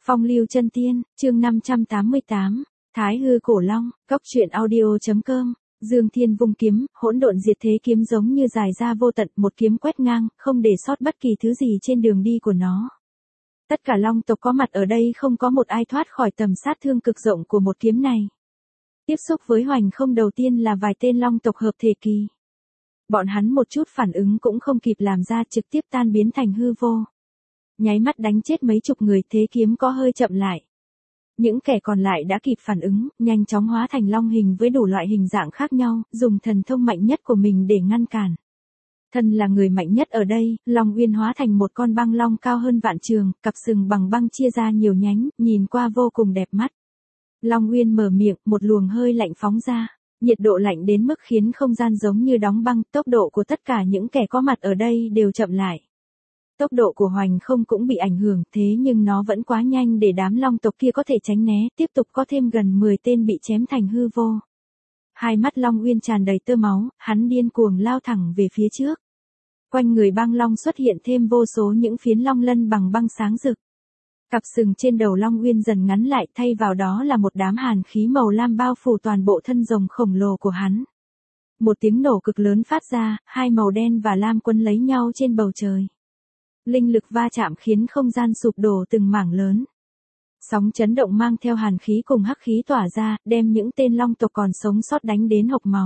Phong lưu chân tiên, chương 588, Thái hư cổ long, cóc truyện audio.com, Dương Thiên vung kiếm, hỗn độn diệt thế kiếm giống như dài ra vô tận, một kiếm quét ngang, không để sót bất kỳ thứ gì trên đường đi của nó. Tất cả long tộc có mặt ở đây không có một ai thoát khỏi tầm sát thương cực rộng của một kiếm này. Tiếp xúc với hoành không đầu tiên là vài tên long tộc hợp thể kỳ. Bọn hắn một chút phản ứng cũng không kịp làm ra, trực tiếp tan biến thành hư vô. Nháy mắt đánh chết mấy chục người, thế kiếm có hơi chậm lại. Những kẻ còn lại đã kịp phản ứng, nhanh chóng hóa thành long hình với đủ loại hình dạng khác nhau, dùng thần thông mạnh nhất của mình để ngăn cản. Thân là người mạnh nhất ở đây, Long Uyên hóa thành một con băng long cao hơn vạn trường, cặp sừng bằng băng chia ra nhiều nhánh, nhìn qua vô cùng đẹp mắt. Long Uyên mở miệng, một luồng hơi lạnh phóng ra. Nhiệt độ lạnh đến mức khiến không gian giống như đóng băng, tốc độ của tất cả những kẻ có mặt ở đây đều chậm lại. Tốc độ của hoành không cũng bị ảnh hưởng, thế nhưng nó vẫn quá nhanh để đám long tộc kia có thể tránh né, tiếp tục có thêm gần 10 tên bị chém thành hư vô. Hai mắt Long Uyên tràn đầy tơ máu, hắn điên cuồng lao thẳng về phía trước. Quanh người băng long xuất hiện thêm vô số những phiến long lân bằng băng sáng rực. Cặp sừng trên đầu Long Uyên dần ngắn lại, thay vào đó là một đám hàn khí màu lam bao phủ toàn bộ thân rồng khổng lồ của hắn. Một tiếng nổ cực lớn phát ra, hai màu đen và lam quấn lấy nhau trên bầu trời. Linh lực va chạm khiến không gian sụp đổ từng mảng lớn. Sóng chấn động mang theo hàn khí cùng hắc khí tỏa ra, đem những tên long tộc còn sống sót đánh đến hộc máu.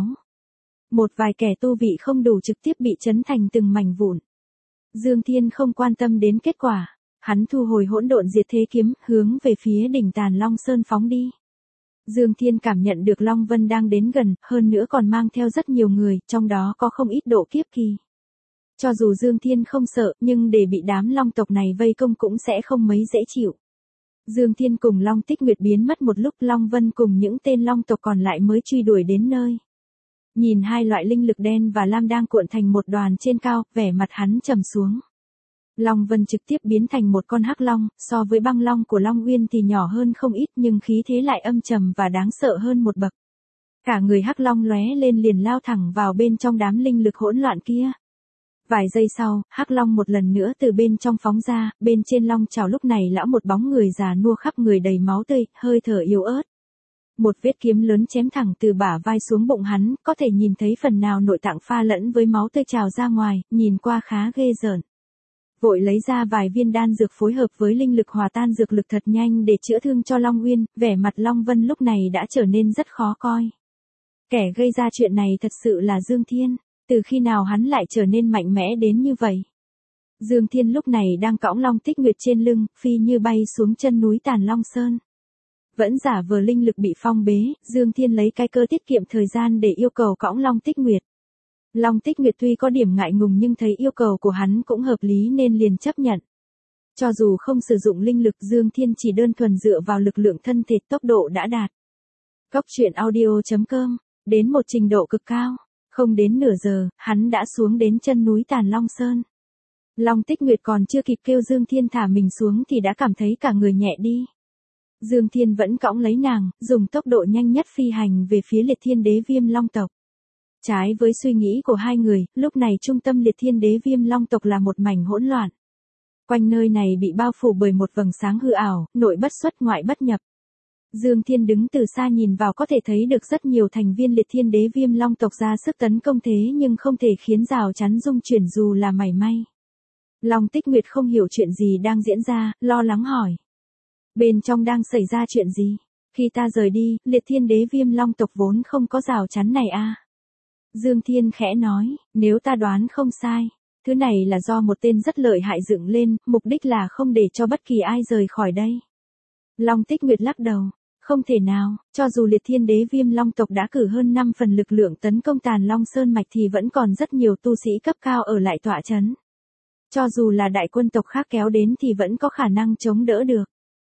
Một vài kẻ tu vị không đủ trực tiếp bị chấn thành từng mảnh vụn. Dương Thiên không quan tâm đến kết quả. Hắn thu hồi hỗn độn diệt thế kiếm, hướng về phía đỉnh Tàn Long Sơn phóng đi. Dương Thiên cảm nhận được Long Vân đang đến gần, hơn nữa còn mang theo rất nhiều người, trong đó có không ít độ kiếp kỳ. Cho dù Dương Thiên không sợ, nhưng để bị đám long tộc này vây công cũng sẽ không mấy dễ chịu. Dương Thiên cùng Long Tích Nguyệt biến mất một lúc, Long Vân cùng những tên long tộc còn lại mới truy đuổi đến nơi. Nhìn hai loại linh lực đen và lam đang cuộn thành một đoàn trên cao, vẻ mặt hắn trầm xuống. Long Vân trực tiếp biến thành một con hắc long, so với băng long của Long Uyên thì nhỏ hơn không ít nhưng khí thế lại âm trầm và đáng sợ hơn một bậc. Cả người hắc long lóe lên liền lao thẳng vào bên trong đám linh lực hỗn loạn kia. Vài giây sau, hắc long một lần nữa từ bên trong phóng ra, bên trên long chảo lúc này lão một bóng người già nua khắp người đầy máu tươi, hơi thở yếu ớt. Một vết kiếm lớn chém thẳng từ bả vai xuống bụng hắn, có thể nhìn thấy phần nào nội tạng pha lẫn với máu tươi trào ra ngoài, nhìn qua khá ghê rợn. Vội lấy ra vài viên đan dược phối hợp với linh lực hòa tan dược lực thật nhanh để chữa thương cho Long Uyên, vẻ mặt Long Vân lúc này đã trở nên rất khó coi. Kẻ gây ra chuyện này thật sự là Dương Thiên, từ khi nào hắn lại trở nên mạnh mẽ đến như vậy? Dương Thiên lúc này đang cõng Long Tích Nguyệt trên lưng, phi như bay xuống chân núi Tàn Long Sơn. Vẫn giả vờ linh lực bị phong bế, Dương Thiên lấy cái cơ tiết kiệm thời gian để yêu cầu cõng Long Tích Nguyệt. Long Tích Nguyệt tuy có điểm ngại ngùng nhưng thấy yêu cầu của hắn cũng hợp lý nên liền chấp nhận. Cho dù không sử dụng linh lực, Dương Thiên chỉ đơn thuần dựa vào lực lượng thân thể, tốc độ đã đạt. Cóc truyện audio.com, đến một trình độ cực cao. Không đến nửa giờ, hắn đã xuống đến chân núi Tàn Long Sơn. Long Tích Nguyệt còn chưa kịp kêu Dương Thiên thả mình xuống thì đã cảm thấy cả người nhẹ đi. Dương Thiên vẫn cõng lấy nàng, dùng tốc độ nhanh nhất phi hành về phía Liệt Thiên Đế Viêm Long tộc. Trái với suy nghĩ của hai người, lúc này trung tâm Liệt Thiên Đế Viêm Long tộc là một mảnh hỗn loạn. Quanh nơi này bị bao phủ bởi một vầng sáng hư ảo, nội bất xuất ngoại bất nhập. Dương Thiên đứng từ xa nhìn vào có thể thấy được rất nhiều thành viên Liệt Thiên Đế Viêm Long tộc ra sức tấn công thế nhưng không thể khiến rào chắn dung chuyển dù là mảy may. Long Tích Nguyệt không hiểu chuyện gì đang diễn ra, lo lắng hỏi. Bên trong đang xảy ra chuyện gì? Khi ta rời đi, Liệt Thiên Đế Viêm Long tộc vốn không có rào chắn này à? Dương Thiên khẽ nói, nếu ta đoán không sai, thứ này là do một tên rất lợi hại dựng lên, mục đích là không để cho bất kỳ ai rời khỏi đây. Long Tích Nguyệt lắc đầu, không thể nào, cho dù Liệt Thiên Đế Viêm Long tộc đã cử hơn 5 phần lực lượng tấn công Tàn Long Sơn mạch thì vẫn còn rất nhiều tu sĩ cấp cao ở lại tọa trấn. Cho dù là đại quân tộc khác kéo đến thì vẫn có khả năng chống đỡ được.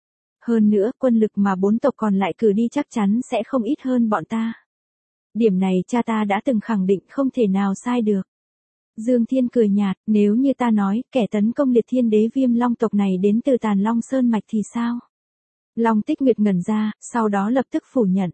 Hơn nữa, quân lực mà 4 tộc còn lại cử đi chắc chắn sẽ không ít hơn bọn ta. Điểm này cha ta đã từng khẳng định không thể nào sai được. Dương Thiên cười nhạt, nếu như ta nói, kẻ tấn công Liệt Thiên Đế Viêm Long tộc này đến từ Tàn Long Sơn mạch thì sao? Long Tích Nguyệt ngẩn ra, sau đó lập tức phủ nhận.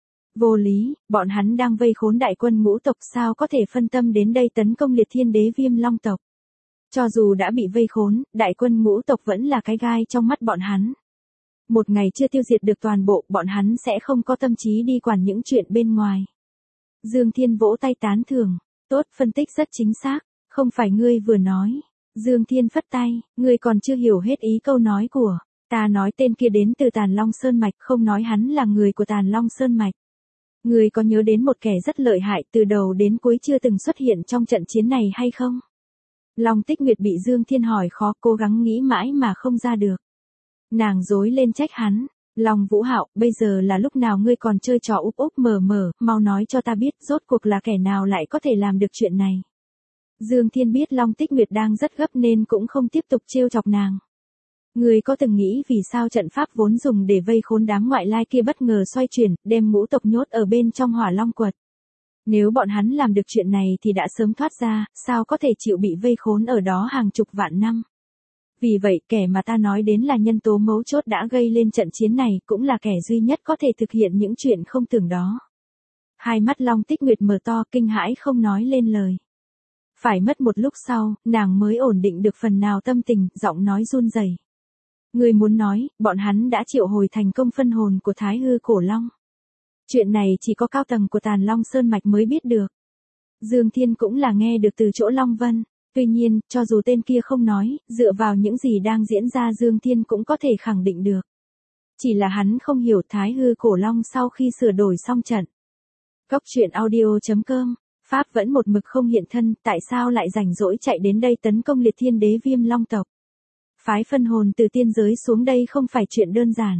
Vô lý, bọn hắn đang vây khốn đại quân ngũ tộc sao có thể phân tâm đến đây tấn công Liệt Thiên Đế Viêm Long tộc. Cho dù đã bị vây khốn, đại quân ngũ tộc vẫn là cái gai trong mắt bọn hắn. Một ngày chưa tiêu diệt được toàn bộ, bọn hắn sẽ không có tâm trí đi quản những chuyện bên ngoài. Dương Thiên vỗ tay tán thưởng. Tốt, phân tích rất chính xác. Không phải ngươi vừa nói. Dương Thiên phất tay, ngươi còn chưa hiểu hết ý câu nói của. Ta nói tên kia đến từ Tàn Long Sơn Mạch, không nói hắn là người của Tàn Long Sơn Mạch. Ngươi có nhớ đến một kẻ rất lợi hại từ đầu đến cuối chưa từng xuất hiện trong trận chiến này hay không? Long Tích Nguyệt bị Dương Thiên hỏi khó, cố gắng nghĩ mãi mà không ra được. Nàng rối lên trách hắn. Long Vũ Hạo, bây giờ là lúc nào ngươi còn chơi trò úp úp mở mở, mau nói cho ta biết rốt cuộc là kẻ nào lại có thể làm được chuyện này. Dương Thiên biết Long Tích Nguyệt đang rất gấp nên cũng không tiếp tục trêu chọc nàng. Ngươi có từng nghĩ vì sao trận pháp vốn dùng để vây khốn đám ngoại lai kia bất ngờ xoay chuyển, đem ngũ tộc nhốt ở bên trong Hỏa Long quật? Nếu bọn hắn làm được chuyện này thì đã sớm thoát ra, sao có thể chịu bị vây khốn ở đó hàng chục vạn năm? Vì vậy, kẻ mà ta nói đến là nhân tố mấu chốt đã gây lên trận chiến này, cũng là kẻ duy nhất có thể thực hiện những chuyện không tưởng đó. Hai mắt Long Tích Nguyệt mở to, kinh hãi không nói lên lời. Phải mất một lúc sau, nàng mới ổn định được phần nào tâm tình, giọng nói run rẩy. Ngươi muốn nói, bọn hắn đã triệu hồi thành công phân hồn của Thái Hư Cổ Long. Chuyện này chỉ có cao tầng của Tàn Long Sơn Mạch mới biết được. Dương Thiên cũng là nghe được từ chỗ Long Vân. Tuy nhiên, cho dù tên kia không nói, dựa vào những gì đang diễn ra Dương Thiên cũng có thể khẳng định được. Chỉ là hắn không hiểu Thái Hư Cổ Long sau khi sửa đổi xong trận. Cốc truyện audio.com, Pháp vẫn một mực không hiện thân, tại sao lại rảnh rỗi chạy đến đây tấn công Liệt Thiên Đế Viêm Long tộc? Phái phân hồn từ tiên giới xuống đây không phải chuyện đơn giản.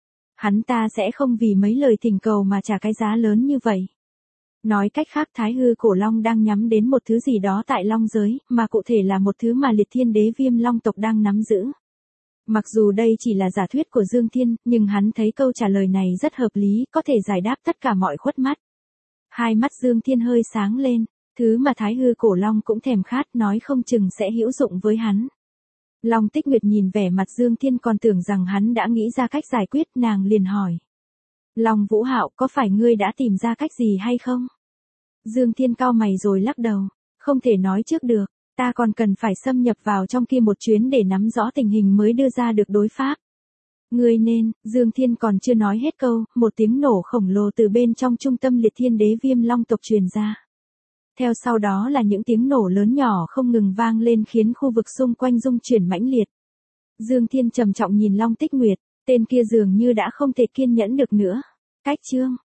Hắn ta sẽ không vì mấy lời thỉnh cầu mà trả cái giá lớn như vậy. Nói cách khác Thái Hư Cổ Long đang nhắm đến một thứ gì đó tại Long giới, mà cụ thể là một thứ mà Liệt Thiên Đế Viêm Long tộc đang nắm giữ. Mặc dù đây chỉ là giả thuyết của Dương Thiên, nhưng hắn thấy câu trả lời này rất hợp lý, có thể giải đáp tất cả mọi khuất mắt. Hai mắt Dương Thiên hơi sáng lên, thứ mà Thái Hư Cổ Long cũng thèm khát, nói không chừng sẽ hữu dụng với hắn. Long Tích Nguyệt nhìn vẻ mặt Dương Thiên còn tưởng rằng hắn đã nghĩ ra cách giải quyết, nàng liền hỏi. Long Vũ Hạo, có phải ngươi đã tìm ra cách gì hay không? Dương Thiên cau mày rồi lắc đầu. Không thể nói trước được, ta còn cần phải xâm nhập vào trong kia một chuyến để nắm rõ tình hình mới đưa ra được đối pháp. Ngươi nên, Dương Thiên còn chưa nói hết câu, một tiếng nổ khổng lồ từ bên trong trung tâm Liệt Thiên Đế Viêm Long tộc truyền ra. Theo sau đó là những tiếng nổ lớn nhỏ không ngừng vang lên khiến khu vực xung quanh rung chuyển mãnh liệt. Dương Thiên trầm trọng nhìn Long Tích Nguyệt, tên kia dường như đã không thể kiên nhẫn được nữa. Cách chương